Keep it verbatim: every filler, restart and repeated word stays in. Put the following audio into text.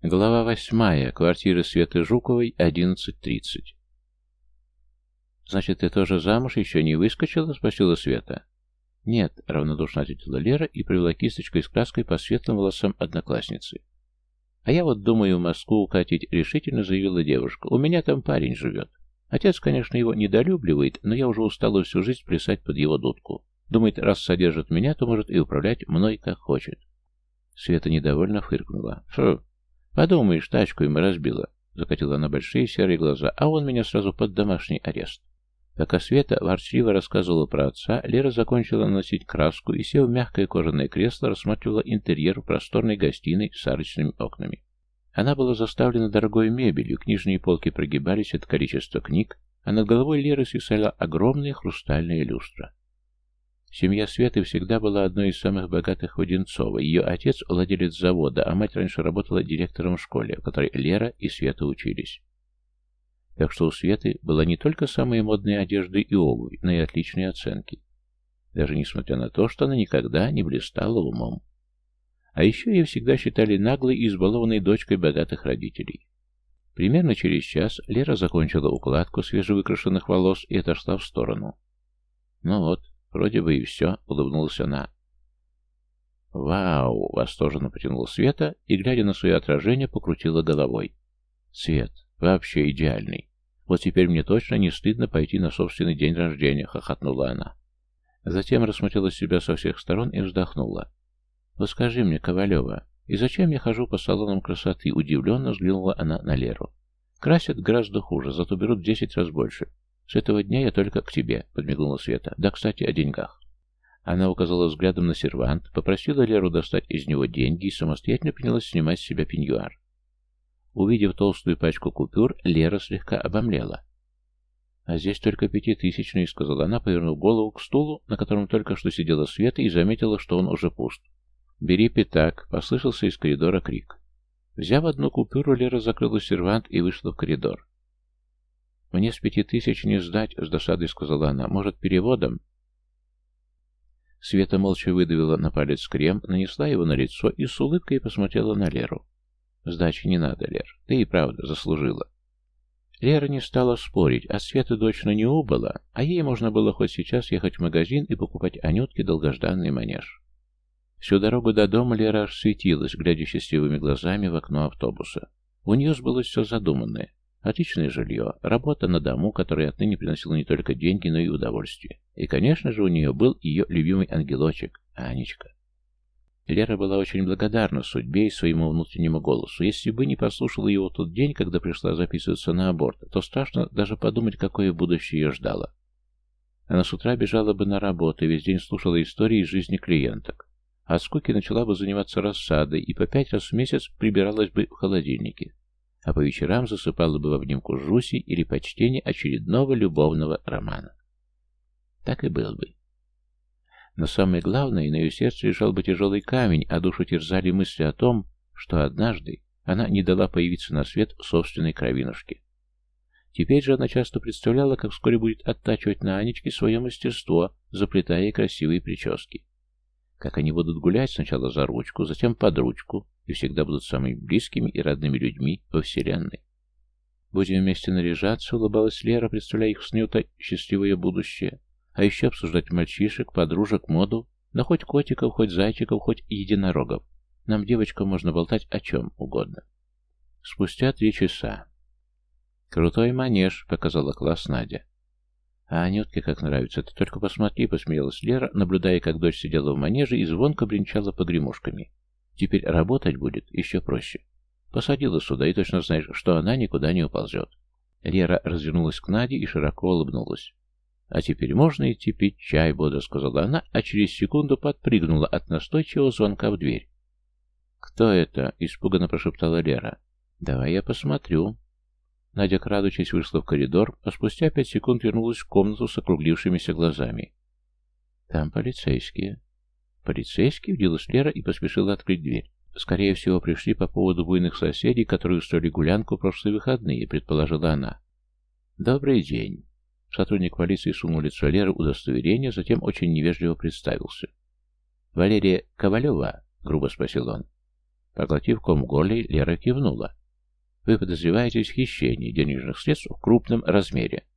Глава восьмая. Квартира Светы Жуковой, одиннадцать тридцать. «Значит, ты тоже замуж еще не выскочила?» — спросила Света. «Нет», — равнодушно ответила Лера и провела кисточкой с краской по светлым волосам одноклассницы. «А я вот думаю в Москву укатить», — решительно заявила девушка. «У меня там парень живет. Отец, конечно, его недолюбливает, но я уже устала всю жизнь плясать под его дудку. Думает, раз содержит меня, то может и управлять мной как хочет». Света недовольно фыркнула. «Фу, подумаешь, тачку ему разбила», — закатила она большие серые глаза, «а он меня сразу под домашний арест». Пока Света ворчливо рассказывала про отца, Лера закончила наносить краску и, сев в мягкое кожаное кресло, рассматривала интерьер просторной гостиной с арочными окнами. Она была заставлена дорогой мебелью, книжные полки прогибались от количества книг, а над головой Леры свисала огромная хрустальная люстра. Семья Светы всегда была одной из самых богатых в Одинцово. Ее отец – владелец завода, а мать раньше работала директором в школе, в которой Лера и Света учились. Так что у Светы была не только самая модная одежда и обувь, но и отличные оценки. Даже несмотря на то, что она никогда не блистала умом. А еще ее всегда считали наглой и избалованной дочкой богатых родителей. Примерно через час Лера закончила укладку свежевыкрашенных волос и отошла в сторону. «Ну вот, вроде бы и все», — улыбнулась она. «Вау!» — восторженно потянула Света и, глядя на свое отражение, покрутила головой. «Свет, вообще идеальный. Вот теперь мне точно не стыдно пойти на собственный день рождения», — хохотнула она. Затем рассмотрела себя со всех сторон и вздохнула. «Вот скажи мне, Ковалева, и зачем я хожу по салонам красоты?» — удивленно взглянула она на Леру. «Красят гораздо хуже, зато берут в десять раз больше. С этого дня я только к тебе», — подмигнула Света. «Да, кстати, о деньгах». Она указала взглядом на сервант, попросила Леру достать из него деньги и самостоятельно принялась снимать с себя пеньюар. Увидев толстую пачку купюр, Лера слегка обомлела. «А здесь только пятитысячные», — сказала она, повернув голову к стулу, на котором только что сидела Света, и заметила, что он уже пуст. «Бери пятак», — послышался из коридора крик. Взяв одну купюру, Лера закрыла сервант и вышла в коридор. «Мне с пяти тысяч не сдать», — с досадой сказала она. «Может, переводом?» Света молча выдавила на палец крем, нанесла его на лицо и с улыбкой посмотрела на Леру. «Сдачи не надо, Лер, ты и правда заслужила». Лера не стала спорить, а Света точно не убыла, а ей можно было хоть сейчас ехать в магазин и покупать Анютке долгожданный манеж. Всю дорогу до дома Лера аж светилась, глядя счастливыми глазами в окно автобуса. У нее сбылось все задуманное. Отличное жилье, работа на дому, которая отныне приносила не только деньги, но и удовольствие. И, конечно же, у нее был ее любимый ангелочек, Анечка. Лера была очень благодарна судьбе и своему внутреннему голосу. Если бы не послушала его в тот день, когда пришла записываться на аборт, то страшно даже подумать, какое будущее ее ждало. Она с утра бежала бы на работу и весь день слушала истории из жизни клиенток. От скуки начала бы заниматься рассадой и по пять раз в месяц прибиралась бы в холодильнике. А по вечерам засыпала бы в обнимку с Жусей или по чтению очередного любовного романа. Так и был бы. Но самое главное, на ее сердце лежал бы тяжелый камень, а душу терзали мысли о том, что однажды она не дала появиться на свет собственной кровинушке. Теперь же она часто представляла, как вскоре будет оттачивать на Анечке свое мастерство, заплетая ей красивые прически. Как они будут гулять сначала за ручку, затем под ручку, и всегда будут самыми близкими и родными людьми во вселенной. «Будем вместе наряжаться», — улыбалась Лера, представляя их с Нютой счастливое будущее. А еще обсуждать мальчишек, подружек, моду, да хоть котиков, хоть зайчиков, хоть единорогов. Нам, девочкам, можно болтать о чем угодно. Спустя три часа. «Крутой манеж», — показала класс Надя. «А Анютке как нравится, ты только посмотри», — посмеялась Лера, наблюдая, как дочь сидела в манеже и звонко бренчала погремушками. «Теперь работать будет еще проще. Посадила сюда, и точно знаешь, что она никуда не уползет». Лера развернулась к Наде и широко улыбнулась. «А теперь можно идти пить чай», — бодро сказала она, а через секунду подпрыгнула от настойчивого звонка в дверь. «Кто это?» — испуганно прошептала Лера. «Давай я посмотрю». Надя, крадучись, вышла в коридор, а спустя пять секунд вернулась в комнату с округлившимися глазами. «Там полицейские». «Полицейские?» — удивилась Лера и поспешила открыть дверь. «Скорее всего, пришли по поводу буйных соседей, которые устроили гулянку в прошлые выходные», — предположила она. «Добрый день». Сотрудник полиции сунул в лицо Леры удостоверение, затем очень невежливо представился. «Валерия Ковалева?» — грубо спросил он. Поглотив ком в горле, Лера кивнула. Вы подозреваетесь в хищении денежных средств в крупном размере.